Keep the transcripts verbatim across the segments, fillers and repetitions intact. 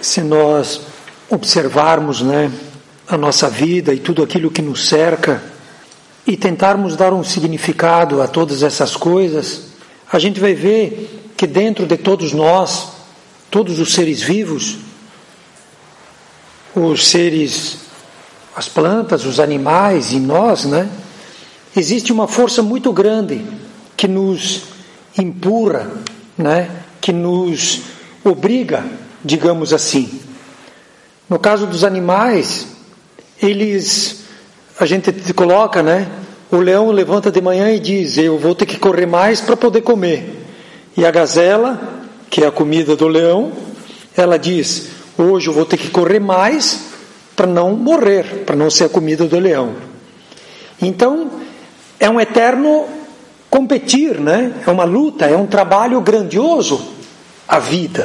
se nós observarmos, né, a nossa vida e tudo aquilo que nos cerca e tentarmos dar um significado a todas essas coisas, a gente vai ver que dentro de todos nós, todos os seres vivos, os seres, as plantas, os animais e nós, né, existe uma força muito grande que nos empurra, né, que nos obriga, digamos assim. No caso dos animais, eles, a gente coloca, né, o leão levanta de manhã e diz, eu vou ter que correr mais para poder comer. E a gazela, que é a comida do leão, ela diz, hoje eu vou ter que correr mais para não morrer, para não ser a comida do leão. Então, é um eterno competir, né? É uma luta, é um trabalho grandioso, a vida.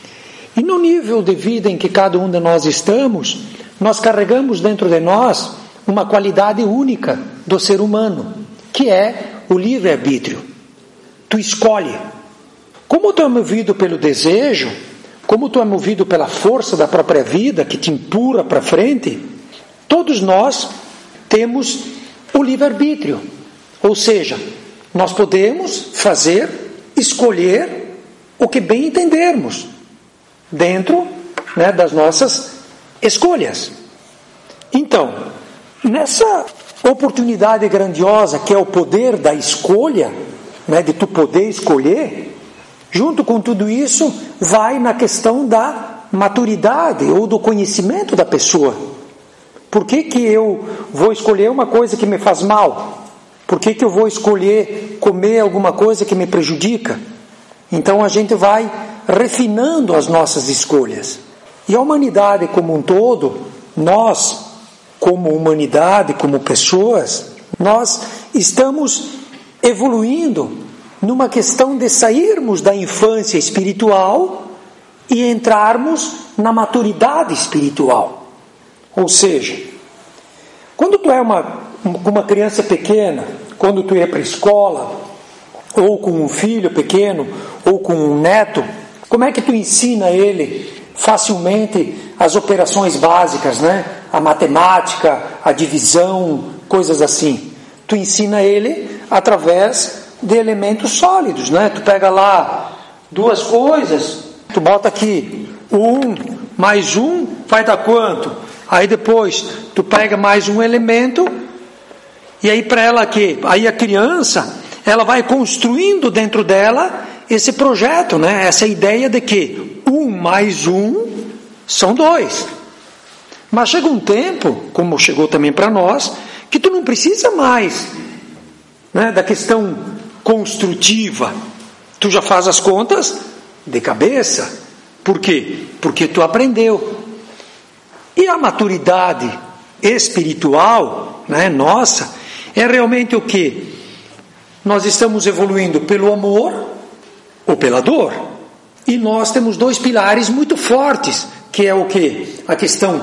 E no nível de vida em que cada um de nós estamos, nós carregamos dentro de nós uma qualidade única do ser humano, que é o livre-arbítrio. Tu escolhe. Como tu é movido pelo desejo, como tu é movido pela força da própria vida, que te empurra para frente, todos nós temos o livre-arbítrio. Ou seja, nós podemos fazer, escolher o que bem entendermos, dentro, né, das nossas escolhas. Então, nessa oportunidade grandiosa que é o poder da escolha, né, de tu poder escolher, junto com tudo isso, vai na questão da maturidade ou do conhecimento da pessoa. Por que que eu vou escolher uma coisa que me faz mal? Por que que eu vou escolher comer alguma coisa que me prejudica? Então a gente vai refinando as nossas escolhas. E a humanidade como um todo, nós, como humanidade, como pessoas, nós estamos evoluindo numa questão de sairmos da infância espiritual e entrarmos na maturidade espiritual. Ou seja, quando tu é uma, uma criança pequena, quando tu ia para a escola, ou com um filho pequeno, ou com um neto, como é que tu ensina ele facilmente as operações básicas, né? A matemática, a divisão, coisas assim. Tu ensina ele através de elementos sólidos, né? Tu pega lá duas coisas, tu bota aqui um mais um vai dar quanto? Aí depois tu pega mais um elemento e aí para ela que aí a criança ela vai construindo dentro dela esse projeto, né? Essa ideia de que um mais um são dois. Mas chega um tempo, como chegou também para nós, que tu não precisa mais, né, da questão construtiva. Tu já faz as contas de cabeça. Por quê? Porque tu aprendeu. E a maturidade espiritual, né, nossa, é realmente o quê? Nós estamos evoluindo pelo amor ou pela dor. E nós temos dois pilares muito fortes, que é o quê? A questão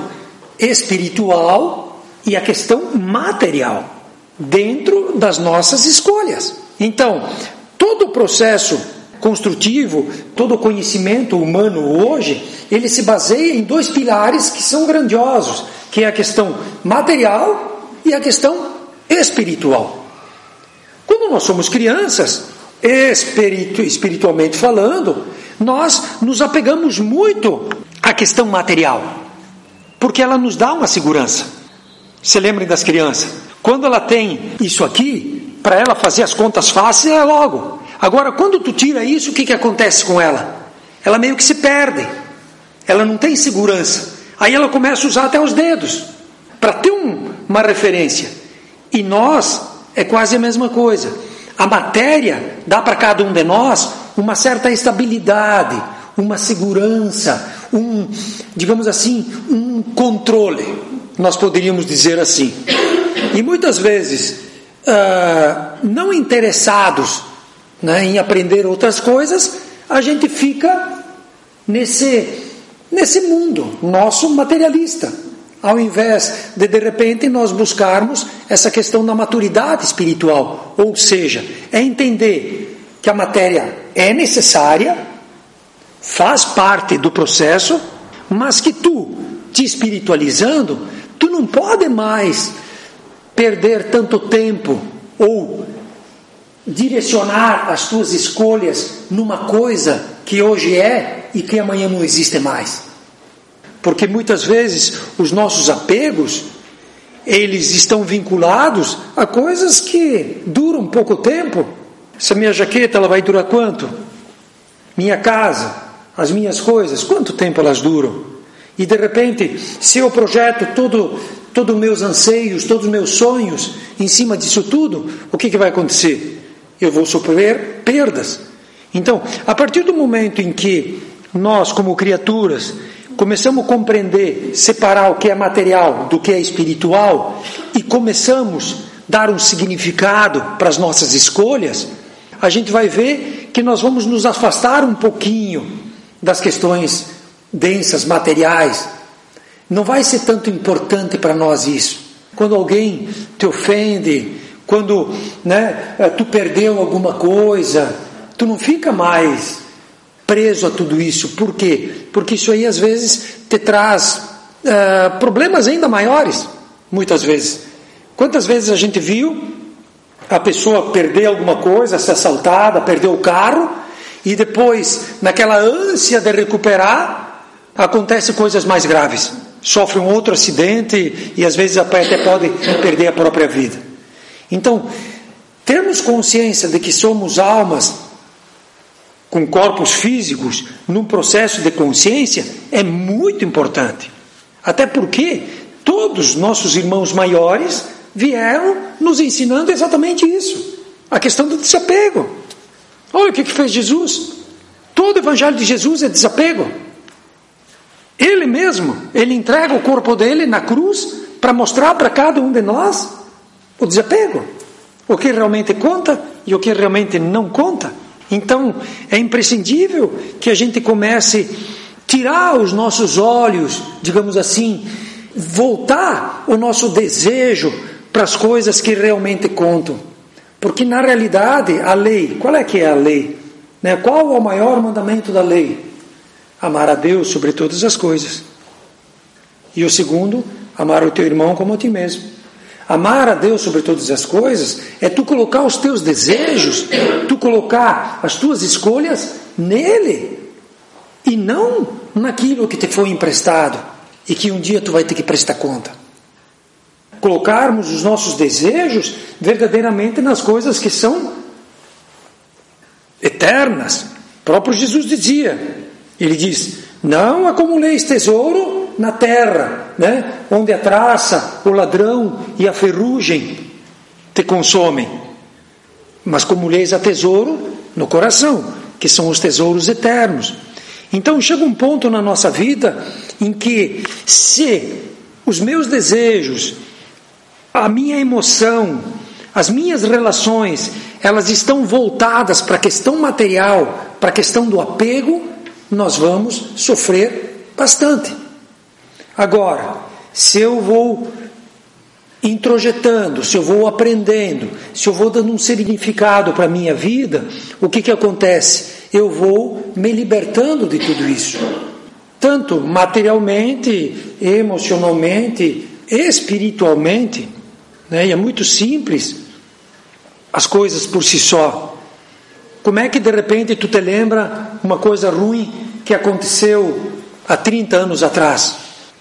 espiritual e a questão material, dentro das nossas escolhas. Então, todo o processo construtivo, todo o conhecimento humano hoje, ele se baseia em dois pilares que são grandiosos, que é a questão material e a questão espiritual. Quando nós somos crianças, espiritu, espiritualmente falando, nós nos apegamos muito à questão material, porque ela nos dá uma segurança. Se lembrem das crianças, quando ela tem isso aqui, para ela fazer as contas fáceis é logo. Agora, quando tu tira isso, o que, que acontece com ela? Ela meio que se perde, ela não tem segurança. Aí ela começa a usar até os dedos, para ter um, uma referência. E nós, é quase a mesma coisa. A matéria dá para cada um de nós uma certa estabilidade, uma segurança, um, digamos assim, um controle, nós poderíamos dizer assim. E muitas vezes, uh, não interessados, né, em aprender outras coisas, a gente fica nesse, nesse mundo nosso materialista, ao invés de de repente nós buscarmos essa questão da maturidade espiritual, ou seja, é entender que a matéria é necessária, faz parte do processo, mas que tu, te espiritualizando, tu não pode mais perder tanto tempo ou direcionar as tuas escolhas numa coisa que hoje é e que amanhã não existe mais. Porque muitas vezes os nossos apegos, eles estão vinculados a coisas que duram pouco tempo. Essa minha jaqueta, ela vai durar quanto? Minha casa, as minhas coisas, quanto tempo elas duram? E de repente, se eu projeto todo, todos os meus anseios, todos os meus sonhos em cima disso tudo, o que, que vai acontecer? Eu vou sofrer perdas. Então, a partir do momento em que nós, como criaturas, começamos a compreender, separar o que é material do que é espiritual e começamos a dar um significado para as nossas escolhas, a gente vai ver que nós vamos nos afastar um pouquinho das questões densas, materiais. Não vai ser tanto importante para nós isso. Quando alguém te ofende, quando, né, tu perdeu alguma coisa, tu não fica mais preso a tudo isso. Por quê? Porque isso aí às vezes te traz uh, problemas ainda maiores, muitas vezes. Quantas vezes a gente viu a pessoa perder alguma coisa, ser assaltada, perder o carro, e depois, naquela ânsia de recuperar, acontecem coisas mais graves. Sofre um outro acidente e às vezes até pode perder a própria vida. Então, termos consciência de que somos almas com corpos físicos num processo de consciência é muito importante. Até porque todos os nossos irmãos maiores vieram nos ensinando exatamente isso. A questão do desapego. Olha o que fez Jesus. Todo o evangelho de Jesus é desapego. Ele mesmo, ele entrega o corpo dele na cruz para mostrar para cada um de nós o desapego. O que realmente conta e o que realmente não conta. Então, é imprescindível que a gente comece a tirar os nossos olhos, digamos assim, voltar o nosso desejo para as coisas que realmente contam. Porque na realidade, a lei, qual é que é a lei? Né? Qual é o maior mandamento da lei? Amar a Deus sobre todas as coisas. E o segundo, amar o teu irmão como a ti mesmo. Amar a Deus sobre todas as coisas é tu colocar os teus desejos, tu colocar as tuas escolhas nele e não naquilo que te foi emprestado e que um dia tu vai ter que prestar conta. Colocarmos os nossos desejos verdadeiramente nas coisas que são eternas. O próprio Jesus dizia, ele diz, não acumuleis tesouro na terra, né? Onde a traça, o ladrão e a ferrugem te consomem, mas acumuleis a tesouro no coração, que são os tesouros eternos. Então chega um ponto na nossa vida em que se os meus desejos, a minha emoção, as minhas relações, elas estão voltadas para a questão material, para a questão do apego, nós vamos sofrer bastante. Agora, se eu vou introjetando, se eu vou aprendendo, se eu vou dando um significado para a minha vida, o que que acontece? Eu vou me libertando de tudo isso. Tanto materialmente, emocionalmente, espiritualmente, né? E é muito simples as coisas por si só. Como é que de repente tu te lembra uma coisa ruim que aconteceu há trinta anos atrás?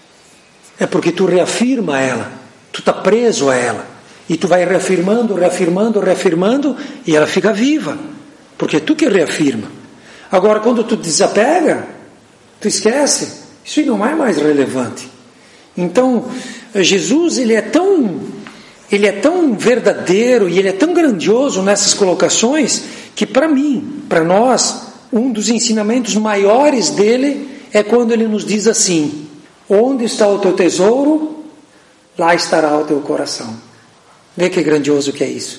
É porque tu reafirma ela, tu está preso a ela, e tu vai reafirmando, reafirmando, reafirmando, e ela fica viva, porque é tu que reafirma. Agora, quando tu desapega, tu esquece, isso não é mais relevante. Então, Jesus, ele é tão, ele é tão verdadeiro, e ele é tão grandioso nessas colocações, que para mim, para nós, um dos ensinamentos maiores dele é quando ele nos diz assim, onde está o teu tesouro, lá estará o teu coração. Vê que grandioso que é isso.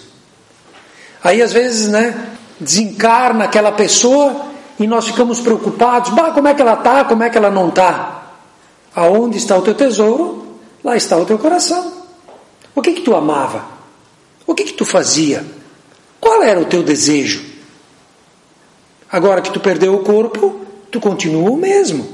Aí às vezes, né, desencarna aquela pessoa e nós ficamos preocupados, bah, como é que ela está, como é que ela não está? Aonde está o teu tesouro, lá está o teu coração. O que que tu amava? O que que tu fazia? Qual era o teu desejo? Agora que tu perdeu o corpo, tu continua o mesmo.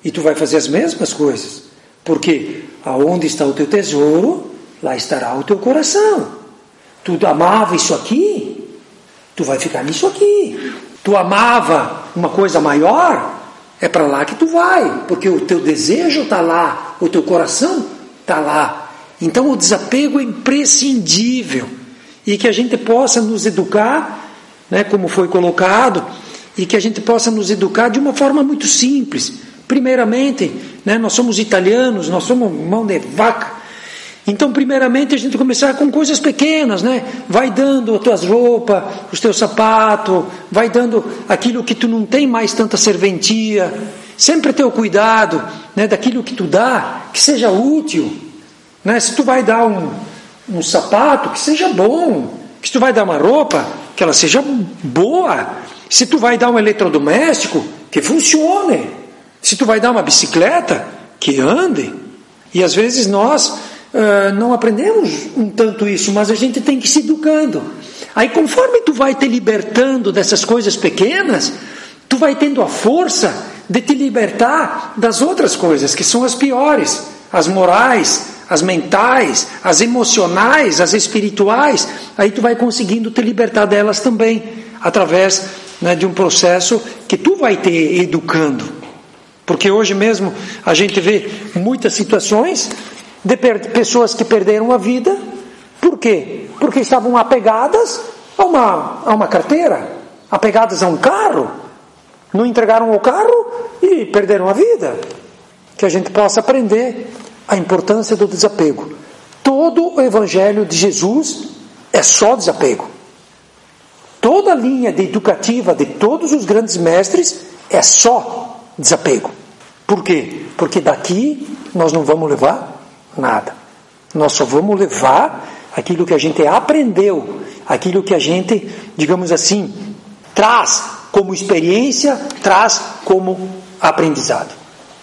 E tu vai fazer as mesmas coisas. Porque aonde está o teu tesouro, lá estará o teu coração. Tu amava isso aqui, tu vai ficar nisso aqui. Tu amava uma coisa maior, é para lá que tu vai. Porque o teu desejo está lá, o teu coração está lá. Então o desapego é imprescindível. E que a gente possa nos educar, né, como foi colocado, e que a gente possa nos educar de uma forma muito simples. Primeiramente, né, nós somos italianos, nós somos mão de vaca. Então, primeiramente, a gente começar com coisas pequenas, né? Vai dando as tuas roupas, os teus sapatos, vai dando aquilo que tu não tem mais tanta serventia. Sempre ter o cuidado, né, daquilo que tu dá, que seja útil. Né? Se tu vai dar um, um sapato, que seja bom. Se tu vai dar uma roupa, que ela seja boa. Se tu vai dar um eletrodoméstico, que funcione. Se tu vai dar uma bicicleta, que ande. E às vezes nós uh, não aprendemos um tanto isso, mas a gente tem que ir se educando. Aí conforme tu vai te libertando dessas coisas pequenas, tu vai tendo a força de te libertar das outras coisas, que são as piores, as morais, as mentais, as emocionais, as espirituais. Aí tu vai conseguindo te libertar delas também, através, né, de um processo que tu vai te educando. Porque hoje mesmo a gente vê muitas situações de per- pessoas que perderam a vida. Por quê? Porque estavam apegadas a uma, a uma carteira, apegadas a um carro, não entregaram o carro e perderam a vida. Que a gente possa aprender a importância do desapego. Todo o Evangelho de Jesus é só desapego. Toda a linha de educativa de todos os grandes mestres é só desapego. Por quê? Porque daqui nós não vamos levar nada. Nós só vamos levar aquilo que a gente aprendeu, aquilo que a gente, digamos assim, traz como experiência, traz como aprendizado.